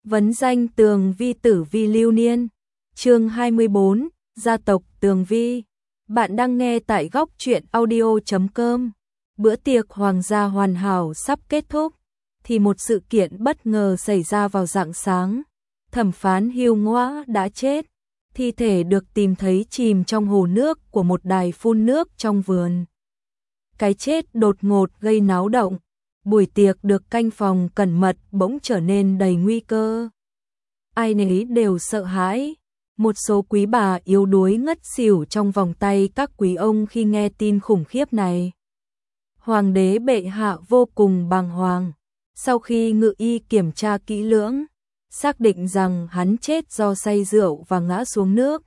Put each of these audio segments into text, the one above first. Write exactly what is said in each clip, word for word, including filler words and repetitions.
Vấn danh Tường Vi tử vi lưu niên. Chương hai mươi bốn, gia tộc Tường Vi. Bạn đang nghe tại góc truyện audio chấm com. Bữa tiệc hoàng gia hoàn hảo sắp kết thúc thì một sự kiện bất ngờ xảy ra vào rạng sáng. Thẩm phán Hưu Ngoã đã chết, thi thể được tìm thấy chìm trong hồ nước của một đài phun nước trong vườn. Cái chết đột ngột gây náo động. Buổi tiệc được canh phòng cẩn mật bỗng trở nên đầy nguy cơ. Ai nấy đều sợ hãi. Một số quý bà yếu đuối ngất xỉu trong vòng tay các quý ông khi nghe tin khủng khiếp này. Hoàng đế bệ hạ vô cùng bàng hoàng. Sau khi ngự y kiểm tra kỹ lưỡng, xác định rằng hắn chết do say rượu và ngã xuống nước,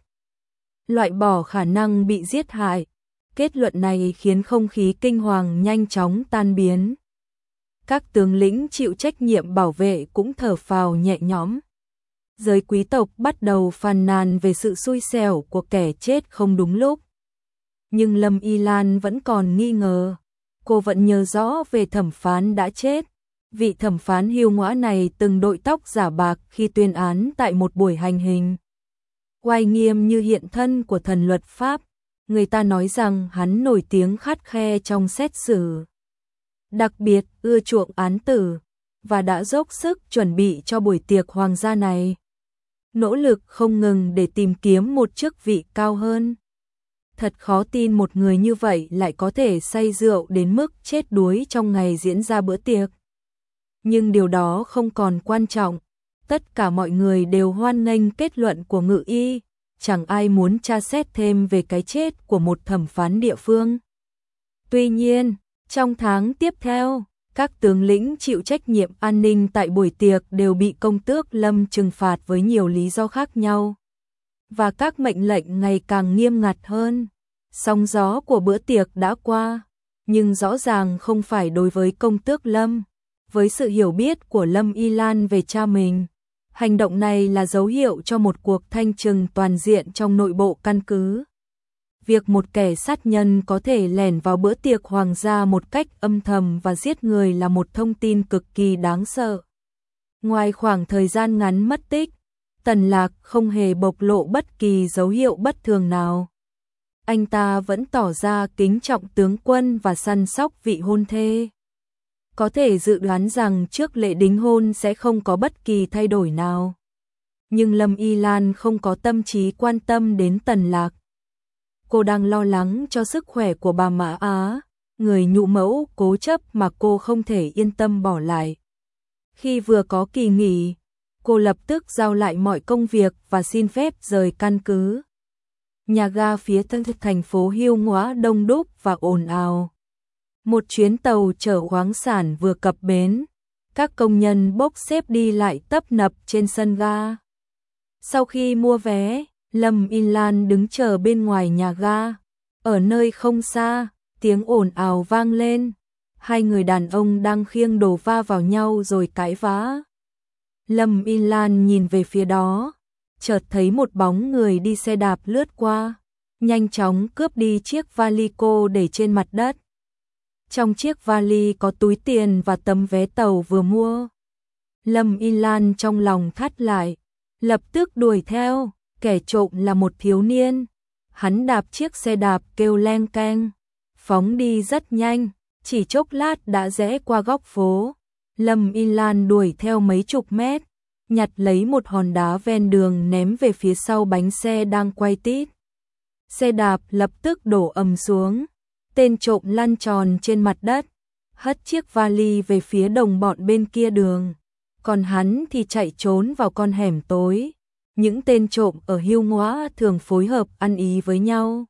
loại bỏ khả năng bị giết hại. Kết luận này khiến không khí kinh hoàng nhanh chóng tan biến. Các tướng lĩnh chịu trách nhiệm bảo vệ cũng thở phào nhẹ nhõm. Giới quý tộc bắt đầu phàn nàn về sự xui xẻo của kẻ chết không đúng lúc. Nhưng Lâm Y Lan vẫn còn nghi ngờ. Cô vẫn nhớ rõ về thẩm phán đã chết. Vị thẩm phán Hưu Ngoã này từng đội tóc giả bạc khi tuyên án tại một buổi hành hình. Oai nghiêm như hiện thân của thần luật pháp. Người ta nói rằng hắn nổi tiếng khắt khe trong xét xử, đặc biệt ưa chuộng án tử, và đã dốc sức chuẩn bị cho buổi tiệc hoàng gia này, nỗ lực không ngừng để tìm kiếm một chức vị cao hơn. Thật khó tin một người như vậy lại có thể say rượu đến mức chết đuối trong ngày diễn ra bữa tiệc. Nhưng điều đó không còn quan trọng. Tất cả mọi người đều hoan nghênh kết luận của ngự y. Chẳng ai muốn tra xét thêm về cái chết của một thẩm phán địa phương. Tuy nhiên, trong tháng tiếp theo, các tướng lĩnh chịu trách nhiệm an ninh tại buổi tiệc đều bị công tước Lâm trừng phạt với nhiều lý do khác nhau. Và các mệnh lệnh ngày càng nghiêm ngặt hơn. Sóng gió của bữa tiệc đã qua, nhưng rõ ràng không phải đối với công tước Lâm. Với sự hiểu biết của Lâm Y Lan về cha mình, hành động này là dấu hiệu cho một cuộc thanh trừng toàn diện trong nội bộ căn cứ. Việc một kẻ sát nhân có thể lẻn vào bữa tiệc hoàng gia một cách âm thầm và giết người là một thông tin cực kỳ đáng sợ. Ngoài khoảng thời gian ngắn mất tích, Tần Lạc không hề bộc lộ bất kỳ dấu hiệu bất thường nào. Anh ta vẫn tỏ ra kính trọng tướng quân và săn sóc vị hôn thê. Có thể dự đoán rằng trước lễ đính hôn sẽ không có bất kỳ thay đổi nào. Nhưng Lâm Y Lan không có tâm trí quan tâm đến Tần Lạc. Cô đang lo lắng cho sức khỏe của bà Mã Á, người nhũ mẫu cố chấp mà cô không thể yên tâm bỏ lại. Khi vừa có kỳ nghỉ, cô lập tức giao lại mọi công việc và xin phép rời căn cứ. Nhà ga phía tân thành phố Hưu Ngoã đông đúc và ồn ào. Một chuyến tàu chở khoáng sản vừa cập bến, các công nhân bốc xếp đi lại tấp nập trên sân ga. Sau khi mua vé, Lâm Y Lan đứng chờ bên ngoài nhà ga. Ở nơi không xa, tiếng ồn ào vang lên. Hai người đàn ông đang khiêng đồ va vào nhau rồi cãi vã. Lâm Y Lan nhìn về phía đó, chợt thấy một bóng người đi xe đạp lướt qua, nhanh chóng cướp đi chiếc vali cô để trên mặt đất. Trong chiếc vali có túi tiền và tấm vé tàu vừa mua. Lâm Y Lan trong lòng thắt lại, lập tức đuổi theo. Kẻ trộm là một thiếu niên. Hắn đạp chiếc xe đạp kêu leng keng, phóng đi rất nhanh, chỉ chốc lát đã rẽ qua góc phố. Lâm Y Lan đuổi theo mấy chục mét, nhặt lấy một hòn đá ven đường ném về phía sau bánh xe đang quay tít. Xe đạp lập tức đổ ầm xuống. Tên trộm lăn tròn trên mặt đất, hất chiếc vali về phía đồng bọn bên kia đường. Còn hắn thì chạy trốn vào con hẻm tối. Những tên trộm ở Hưu Ngoã thường phối hợp ăn ý với nhau.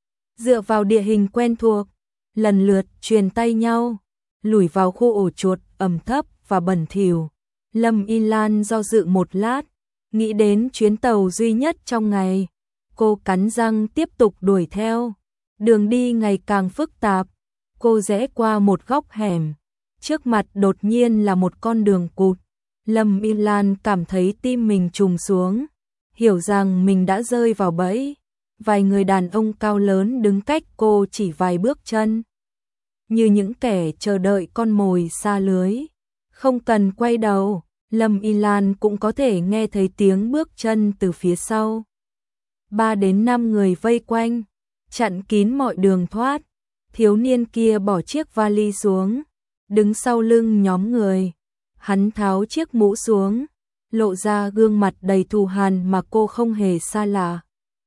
Dựa vào địa hình quen thuộc, lần lượt truyền tay nhau, lủi vào khu ổ chuột ẩm thấp và bẩn thỉu. Lâm Y Lan do dự một lát, nghĩ đến chuyến tàu duy nhất trong ngày. Cô cắn răng tiếp tục đuổi theo. Đường đi ngày càng phức tạp, cô rẽ qua một góc hẻm, trước mặt đột nhiên là một con đường cụt. Lâm Y Lan cảm thấy tim mình trùng xuống, hiểu rằng mình đã rơi vào bẫy. Vài người đàn ông cao lớn đứng cách cô chỉ vài bước chân, như những kẻ chờ đợi con mồi xa lưới. Không cần quay đầu, Lâm Y Lan cũng có thể nghe thấy tiếng bước chân từ phía sau. Ba đến năm người vây quanh, chặn kín mọi đường thoát. Thiếu niên kia bỏ chiếc vali xuống, đứng sau lưng nhóm người. Hắn tháo chiếc mũ xuống, lộ ra gương mặt đầy thù hằn mà cô không hề xa lạ.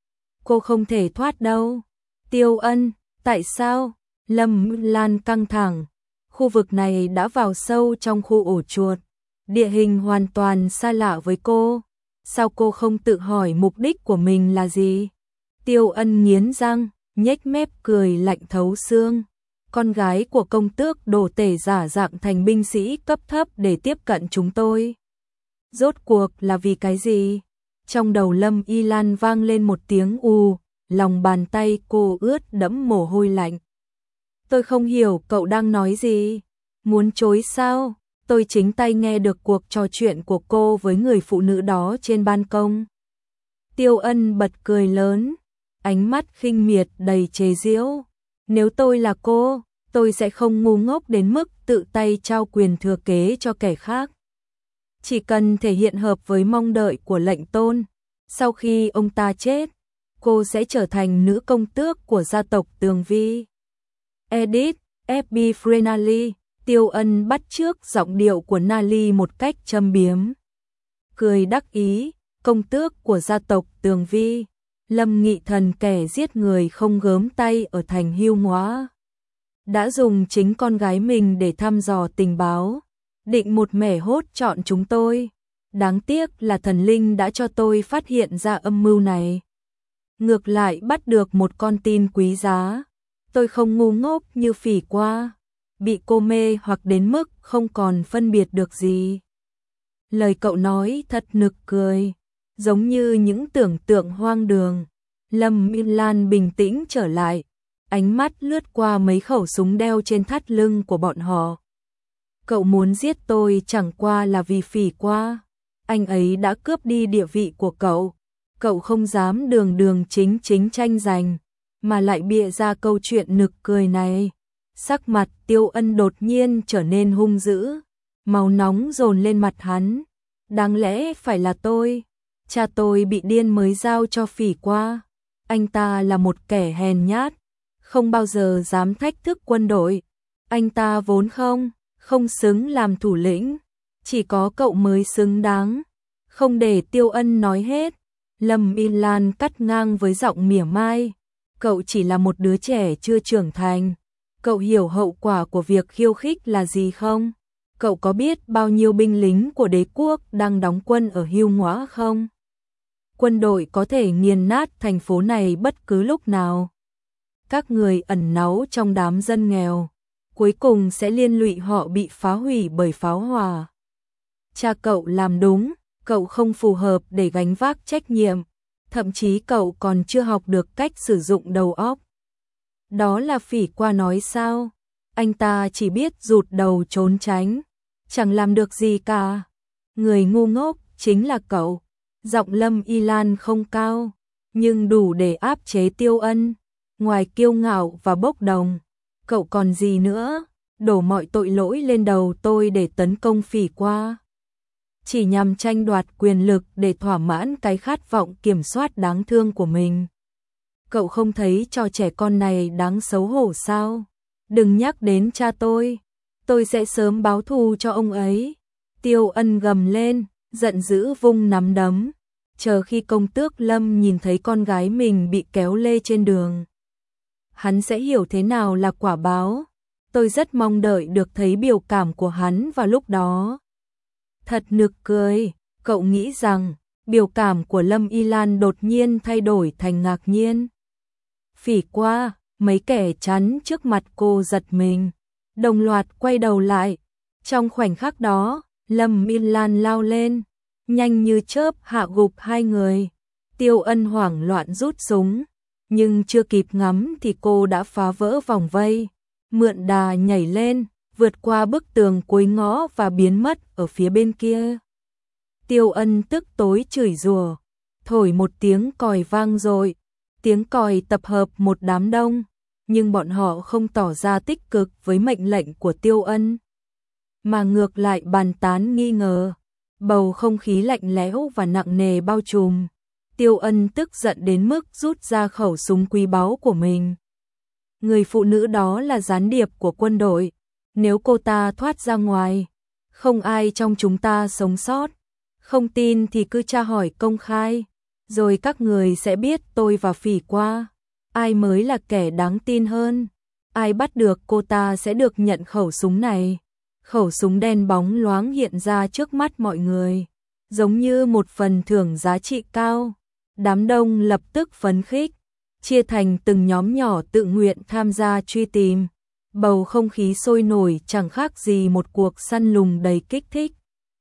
Cô không thể thoát đâu. Tiêu Ân, tại sao? Lâm Lan căng thẳng. Khu vực này đã vào sâu trong khu ổ chuột. Địa hình hoàn toàn xa lạ với cô. Sao cô không tự hỏi mục đích của mình là gì? Tiêu Ân nghiến răng, nhếch mép cười lạnh thấu xương. Con gái của công tước đồ tể giả dạng thành binh sĩ cấp thấp để tiếp cận chúng tôi. Rốt cuộc là vì cái gì? Trong đầu Lâm Y Lan vang lên một tiếng ù, lòng bàn tay cô ướt đẫm mồ hôi lạnh. Tôi không hiểu cậu đang nói gì. Muốn chối sao? Tôi chính tay nghe được cuộc trò chuyện của cô với người phụ nữ đó trên ban công. Tiêu Ân bật cười lớn, ánh mắt khinh miệt đầy chế giễu. Nếu tôi là cô, tôi sẽ không ngu ngốc đến mức tự tay trao quyền thừa kế cho kẻ khác. Chỉ cần thể hiện hợp với mong đợi của lệnh tôn, sau khi ông ta chết, cô sẽ trở thành nữ công tước của gia tộc Tường Vi. Edit, ép bê Frenali, Tiêu Ân bắt chước giọng điệu của Nali một cách châm biếm. Cười đắc ý, công tước của gia tộc Tường Vi, Lâm Nghị Thần kẻ giết người không gớm tay ở thành Hưu Ngóa. Đã dùng chính con gái mình để thăm dò tình báo, định một mẻ hốt chọn chúng tôi. Đáng tiếc là thần linh đã cho tôi phát hiện ra âm mưu này. Ngược lại bắt được một con tin quý giá. Tôi không ngu ngốc như Phỉ Qua, bị cô mê hoặc đến mức không còn phân biệt được gì. Lời cậu nói thật nực cười, giống như những tưởng tượng hoang đường. Lâm Y Lan bình tĩnh trở lại, ánh mắt lướt qua mấy khẩu súng đeo trên thắt lưng của bọn họ. Cậu muốn giết tôi chẳng qua là vì Phỉ Qua. Anh ấy đã cướp đi địa vị của cậu. Cậu không dám đường đường chính chính tranh giành, mà lại bịa ra câu chuyện nực cười này. Sắc mặt Tiêu Ân đột nhiên trở nên hung dữ, màu nóng dồn lên mặt hắn. Đáng lẽ phải là tôi. Cha tôi bị điên mới giao cho Phỉ Qua. Anh ta là một kẻ hèn nhát, không bao giờ dám thách thức quân đội. Anh ta vốn không, không xứng làm thủ lĩnh. Chỉ có cậu mới xứng đáng. Không để Tiêu Ân nói hết, Lâm Y Lan cắt ngang với giọng mỉa mai. Cậu chỉ là một đứa trẻ chưa trưởng thành. Cậu hiểu hậu quả của việc khiêu khích là gì không? Cậu có biết bao nhiêu binh lính của đế quốc đang đóng quân ở Hưu Ngóa không? Quân đội có thể nghiền nát thành phố này bất cứ lúc nào. Các người ẩn náu trong đám dân nghèo, cuối cùng sẽ liên lụy họ bị phá hủy bởi pháo hỏa. Cha cậu làm đúng, cậu không phù hợp để gánh vác trách nhiệm, thậm chí cậu còn chưa học được cách sử dụng đầu óc. Đó là Phỉ Qua nói sao? Anh ta chỉ biết rụt đầu trốn tránh, chẳng làm được gì cả. Người ngu ngốc chính là cậu. Giọng Lâm Y Lan không cao, nhưng đủ để áp chế Tiêu Ân. Ngoài kiêu ngạo và bốc đồng, cậu còn gì nữa? Đổ mọi tội lỗi lên đầu tôi để tấn công Phỉ Qua, chỉ nhằm tranh đoạt quyền lực để thỏa mãn cái khát vọng kiểm soát đáng thương của mình. Cậu không thấy trò trẻ con này đáng xấu hổ sao? Đừng nhắc đến cha tôi, tôi sẽ sớm báo thù cho ông ấy. Tiêu Ân gầm lên, giận dữ vung nắm đấm. Chờ khi công tước Lâm nhìn thấy con gái mình bị kéo lê trên đường, hắn sẽ hiểu thế nào là quả báo. Tôi rất mong đợi được thấy biểu cảm của hắn vào lúc đó. Thật nực cười, cậu nghĩ rằng biểu cảm của Lâm Y Lan đột nhiên thay đổi thành ngạc nhiên. Phỉ Qua, mấy kẻ chắn trước mặt cô giật mình, đồng loạt quay đầu lại. Trong khoảnh khắc đó, Lâm Y Lan lao lên, nhanh như chớp hạ gục hai người. Tiêu Ân hoảng loạn rút súng, nhưng chưa kịp ngắm thì cô đã phá vỡ vòng vây, mượn đà nhảy lên, vượt qua bức tường cuối ngõ và biến mất ở phía bên kia. Tiêu Ân tức tối chửi rủa, thổi một tiếng còi vang dội. Tiếng còi tập hợp một đám đông, nhưng bọn họ không tỏ ra tích cực với mệnh lệnh của Tiêu Ân, mà ngược lại bàn tán nghi ngờ. Bầu không khí lạnh lẽo và nặng nề bao trùm. Tiêu Ân tức giận đến mức rút ra khẩu súng quý báu của mình. Người phụ nữ đó là gián điệp của quân đội. Nếu cô ta thoát ra ngoài, không ai trong chúng ta sống sót. Không tin thì cứ tra hỏi công khai, rồi các người sẽ biết tôi và Phỉ Qua ai mới là kẻ đáng tin hơn. Ai bắt được cô ta sẽ được nhận khẩu súng này. Khẩu súng đen bóng loáng hiện ra trước mắt mọi người, giống như một phần thưởng giá trị cao. Đám đông lập tức phấn khích, chia thành từng nhóm nhỏ tự nguyện tham gia truy tìm. Bầu không khí sôi nổi chẳng khác gì một cuộc săn lùng đầy kích thích.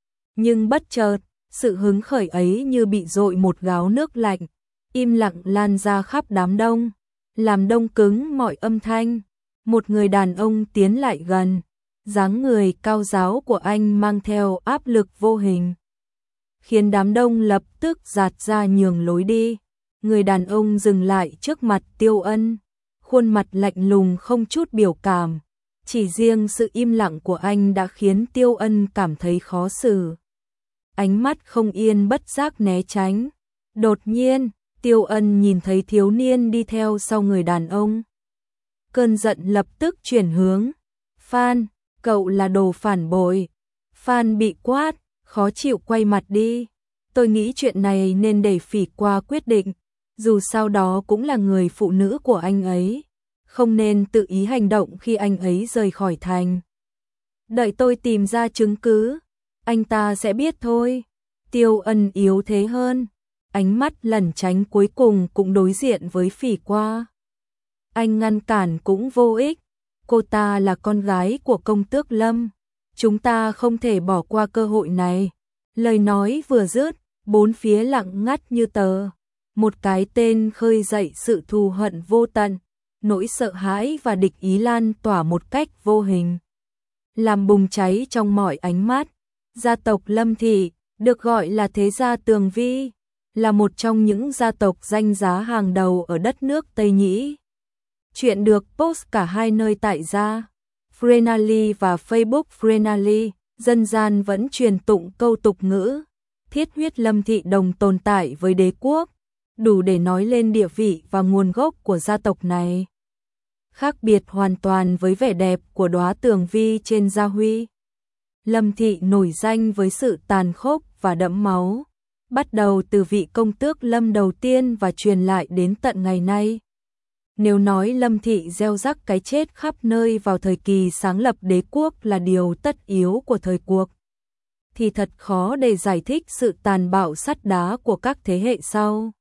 Nhưng bất chợt, sự hứng khởi ấy như bị dội một gáo nước lạnh, im lặng lan ra khắp đám đông, làm đông cứng mọi âm thanh. Một người đàn ông tiến lại gần, dáng người cao ráo của anh mang theo áp lực vô hình, khiến đám đông lập tức dạt ra nhường lối đi. Người đàn ông dừng lại trước mặt Tiêu Ân, khuôn mặt lạnh lùng không chút biểu cảm. Chỉ riêng sự im lặng của anh đã khiến Tiêu Ân cảm thấy khó xử. Ánh mắt không yên bất giác né tránh. Đột nhiên, Tiêu Ân nhìn thấy thiếu niên đi theo sau người đàn ông. Cơn giận lập tức chuyển hướng. Phan, cậu là đồ phản bội. Phan bị quát, khó chịu quay mặt đi. Tôi nghĩ chuyện này nên để Phỉ Qua quyết định. Dù sao đó cũng là người phụ nữ của anh ấy. Không nên tự ý hành động khi anh ấy rời khỏi thành. Đợi tôi tìm ra chứng cứ, anh ta sẽ biết thôi. Tiêu Ân yếu thế hơn. Ánh mắt lẩn tránh cuối cùng cũng đối diện với Phỉ Qua. Anh ngăn cản cũng vô ích. Cô ta là con gái của công tước Lâm. Chúng ta không thể bỏ qua cơ hội này. Lời nói vừa dứt, bốn phía lặng ngắt như tờ. Một cái tên khơi dậy sự thù hận vô tận. Nỗi sợ hãi và địch ý lan tỏa một cách vô hình, làm bùng cháy trong mọi ánh mắt. Gia tộc Lâm Thị, được gọi là thế gia Tường Vi, là một trong những gia tộc danh giá hàng đầu ở đất nước Tây Nhĩ. Chuyện được post cả hai nơi tại gia Frenally và Facebook Frenally, dân gian vẫn truyền tụng câu tục ngữ, thiết huyết Lâm Thị đồng tồn tại với đế quốc, đủ để nói lên địa vị và nguồn gốc của gia tộc này. Khác biệt hoàn toàn với vẻ đẹp của đóa tường vi trên gia huy. Lâm Thị nổi danh với sự tàn khốc và đẫm máu, bắt đầu từ vị công tước Lâm đầu tiên và truyền lại đến tận ngày nay. Nếu nói Lâm Thị gieo rắc cái chết khắp nơi vào thời kỳ sáng lập đế quốc là điều tất yếu của thời cuộc, thì thật khó để giải thích sự tàn bạo sắt đá của các thế hệ sau.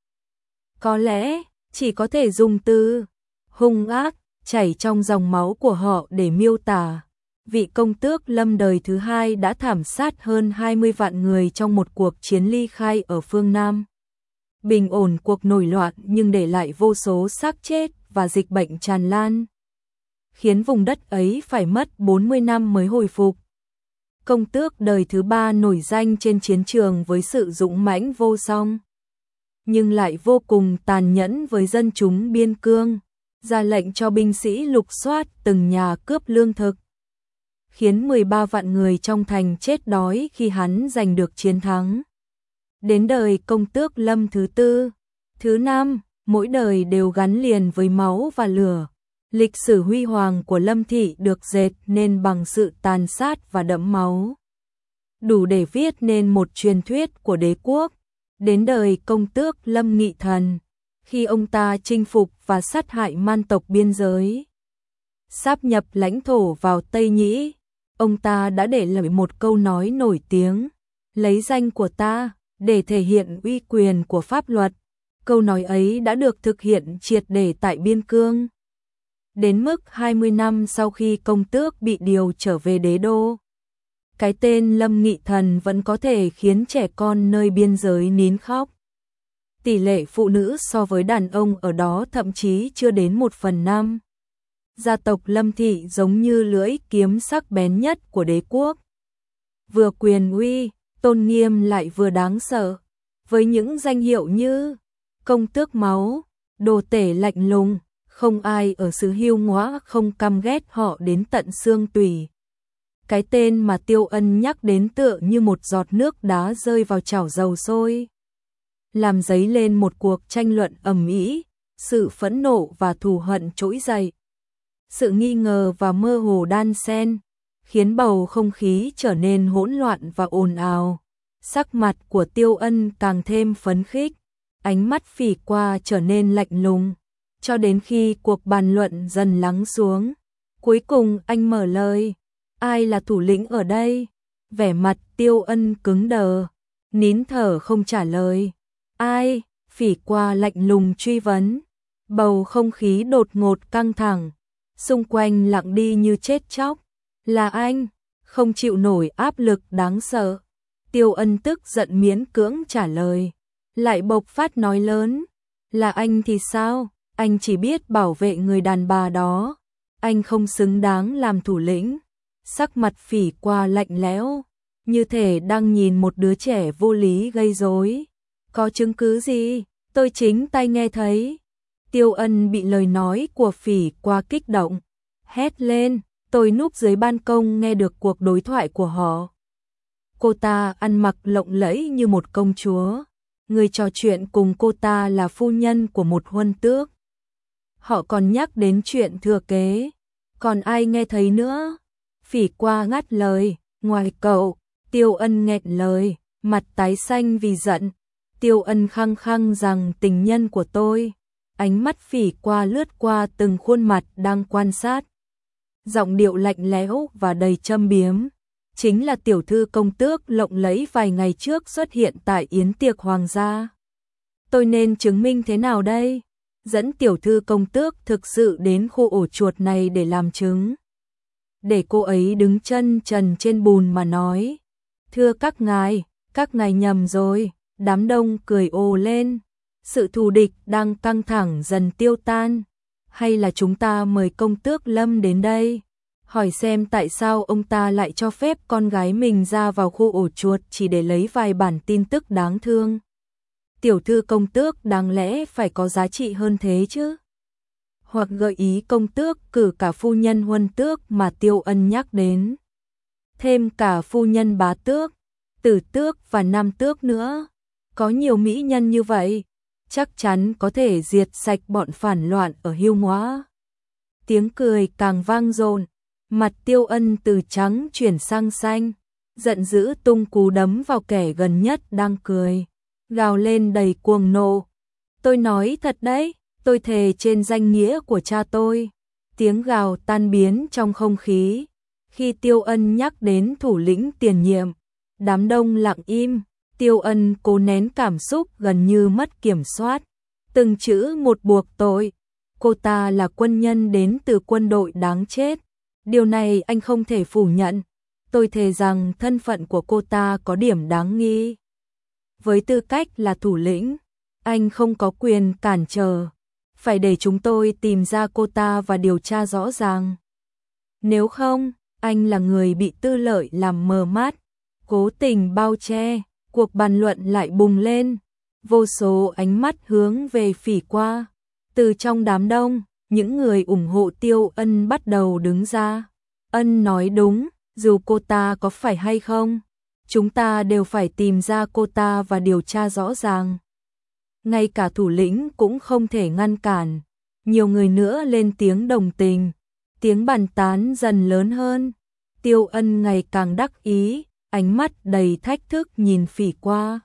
Có lẽ chỉ có thể dùng từ hung ác chảy trong dòng máu của họ để miêu tả. Vị công tước Lâm đời thứ hai đã thảm sát hơn hai mươi vạn người trong một cuộc chiến ly khai ở phương Nam. Bình ổn cuộc nổi loạn nhưng để lại vô số xác chết và dịch bệnh tràn lan, khiến vùng đất ấy phải mất bốn mươi năm mới hồi phục. Công tước đời thứ ba nổi danh trên chiến trường với sự dũng mãnh vô song, nhưng lại vô cùng tàn nhẫn với dân chúng biên cương, ra lệnh cho binh sĩ lục soát từng nhà cướp lương thực, khiến mười ba vạn người trong thành chết đói khi hắn giành được chiến thắng. Đến đời công tước Lâm thứ tư, thứ năm, mỗi đời đều gắn liền với máu và lửa. Lịch sử huy hoàng của Lâm Thị được dệt nên bằng sự tàn sát và đẫm máu, đủ để viết nên một truyền thuyết của đế quốc. Đến đời công tước Lâm Nghị Thần, khi ông ta chinh phục và sát hại man tộc biên giới, sáp nhập lãnh thổ vào Tây Nhĩ, ông ta đã để lại một câu nói nổi tiếng: lấy danh của ta để thể hiện uy quyền của pháp luật. Câu nói ấy đã được thực hiện triệt để tại biên cương. Đến mức hai mươi năm sau khi công tước bị điều trở về đế đô, cái tên Lâm Nghị Thần vẫn có thể khiến trẻ con nơi biên giới nín khóc. Tỷ lệ phụ nữ so với đàn ông ở đó thậm chí chưa đến một phần năm. Gia tộc Lâm Thị giống như lưỡi kiếm sắc bén nhất của đế quốc, vừa quyền uy, tôn nghiêm lại vừa đáng sợ, với những danh hiệu như công tước máu, đồ tể lạnh lùng. Không ai ở xứ Hiêu Ngõa không căm ghét họ đến tận xương tủy. Cái tên mà Tiêu Ân nhắc đến tựa như một giọt nước đá rơi vào chảo dầu sôi, làm dấy lên một cuộc tranh luận ầm ĩ, sự phẫn nộ và thù hận trỗi dậy. Sự nghi ngờ và mơ hồ đan xen, khiến bầu không khí trở nên hỗn loạn và ồn ào. Sắc mặt của Tiêu Ân càng thêm phấn khích, ánh mắt Phỉ Qua trở nên lạnh lùng, cho đến khi cuộc bàn luận dần lắng xuống. Cuối cùng anh mở lời, ai là thủ lĩnh ở đây? Vẻ mặt Tiêu Ân cứng đờ, nín thở không trả lời. Ai? Phỉ Qua lạnh lùng truy vấn. Bầu không khí đột ngột căng thẳng, xung quanh lặng đi như chết chóc. Là anh, không chịu nổi áp lực đáng sợ. Tiêu Ân tức giận miễn cưỡng trả lời, lại bộc phát nói lớn. Là anh thì sao? Anh chỉ biết bảo vệ người đàn bà đó. Anh không xứng đáng làm thủ lĩnh. Sắc mặt Phỉ Qua lạnh lẽo, như thể đang nhìn một đứa trẻ vô lý gây rối. Có chứng cứ gì? Tôi chính tai nghe thấy. Tiêu Ân bị lời nói của Phỉ Qua kích động, hét lên. Tôi núp dưới ban công nghe được cuộc đối thoại của họ. Cô ta ăn mặc lộng lẫy như một công chúa. Người trò chuyện cùng cô ta là phu nhân của một huân tước. Họ còn nhắc đến chuyện thừa kế. Còn ai nghe thấy nữa? Phỉ Qua ngắt lời. Ngoài cậu. Tiêu Ân nghẹn lời, mặt tái xanh vì giận. Tiêu Ân khăng khăng rằng tình nhân của tôi. Ánh mắt Phỉ Qua lướt qua từng khuôn mặt đang quan sát. Giọng điệu lạnh lẽo và đầy châm biếm. Chính là tiểu thư công tước lộng lẫy vài ngày trước xuất hiện tại yến tiệc hoàng gia. Tôi nên chứng minh thế nào đây? Dẫn tiểu thư công tước thực sự đến khu ổ chuột này để làm chứng. Để cô ấy đứng chân trần trên bùn mà nói. Thưa các ngài, các ngài nhầm rồi. Đám đông cười ồ lên. Sự thù địch đang căng thẳng dần tiêu tan. Hay là chúng ta mời công tước Lâm đến đây, hỏi xem tại sao ông ta lại cho phép con gái mình ra vào khu ổ chuột chỉ để lấy vài bản tin tức đáng thương. Tiểu thư công tước đáng lẽ phải có giá trị hơn thế chứ. Hoặc gợi ý công tước cử cả phu nhân huân tước mà Tiêu Ân nhắc đến. Thêm cả phu nhân bá tước, tử tước và nam tước nữa. Có nhiều mỹ nhân như vậy, chắc chắn có thể diệt sạch bọn phản loạn ở Hiêu Ngoã. Tiếng cười càng vang dội, mặt Tiêu Ân từ trắng chuyển sang xanh, giận dữ tung cú đấm vào kẻ gần nhất đang cười, gào lên đầy cuồng nộ. Tôi nói thật đấy, tôi thề trên danh nghĩa của cha tôi. Tiếng gào tan biến trong không khí. Khi Tiêu Ân nhắc đến thủ lĩnh tiền nhiệm, đám đông lặng im. Tiêu Ân cố nén cảm xúc gần như mất kiểm soát. Từng chữ một buộc tội. Cô ta là quân nhân đến từ quân đội đáng chết. Điều này anh không thể phủ nhận. Tôi thề rằng thân phận của cô ta có điểm đáng nghi. Với tư cách là thủ lĩnh, anh không có quyền cản trở. Phải để chúng tôi tìm ra cô ta và điều tra rõ ràng. Nếu không, anh là người bị tư lợi làm mờ mắt, cố tình bao che. Cuộc bàn luận lại bùng lên, vô số ánh mắt hướng về Phỉ Qua. Từ trong đám đông, những người ủng hộ Tiêu Ân bắt đầu đứng ra. Ân nói đúng, dù cô ta có phải hay không, chúng ta đều phải tìm ra cô ta và điều tra rõ ràng. Ngay cả thủ lĩnh cũng không thể ngăn cản. Nhiều người nữa lên tiếng đồng tình. Tiếng bàn tán dần lớn hơn. Tiêu Ân ngày càng đắc ý, ánh mắt đầy thách thức nhìn Phỉ Qua.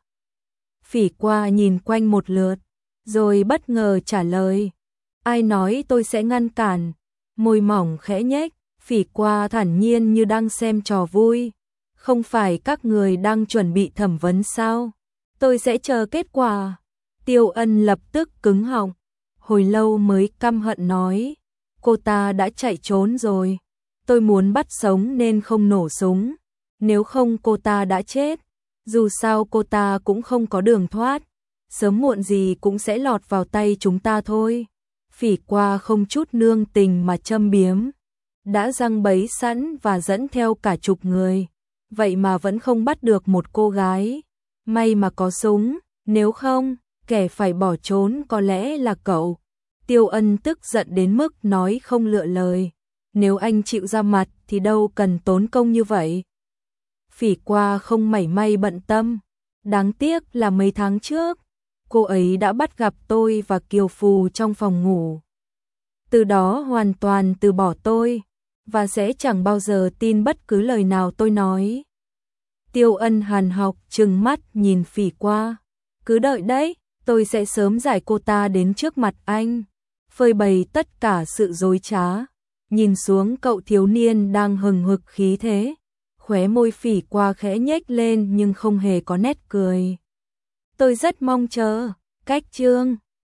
Phỉ Qua nhìn quanh một lượt, rồi bất ngờ trả lời. Ai nói tôi sẽ ngăn cản? Môi mỏng khẽ nhếch, Phỉ Qua thản nhiên như đang xem trò vui. Không phải các người đang chuẩn bị thẩm vấn sao? Tôi sẽ chờ kết quả. Tiêu Ân lập tức cứng họng, hồi lâu mới căm hận nói. Cô ta đã chạy trốn rồi. Tôi muốn bắt sống nên không nổ súng. Nếu không cô ta đã chết. Dù sao cô ta cũng không có đường thoát. Sớm muộn gì cũng sẽ lọt vào tay chúng ta thôi. Phỉ Qua không chút nương tình mà châm biếm. Đã giăng bẫy sẵn và dẫn theo cả chục người. Vậy mà vẫn không bắt được một cô gái. May mà có súng. Nếu không, kẻ phải bỏ trốn có lẽ là cậu. Tiêu Ân tức giận đến mức nói không lựa lời. nếu anh chịu ra mặt thì đâu cần tốn công như vậy. Phỉ Qua không mảy may bận tâm, đáng tiếc là mấy tháng trước, cô ấy đã bắt gặp tôi và Kiều Phù trong phòng ngủ. Từ đó hoàn toàn từ bỏ tôi, và sẽ chẳng bao giờ tin bất cứ lời nào tôi nói. Tiêu Ân hàn học trừng mắt nhìn Phỉ Qua. Cứ đợi đấy, tôi sẽ sớm giải cô ta đến trước mặt anh, phơi bày tất cả sự dối trá. Nhìn xuống cậu thiếu niên đang hừng hực khí thế, khóe môi Phỉ Qua khẽ nhếch lên nhưng không hề có nét cười. Tôi rất mong chờ. Cách chương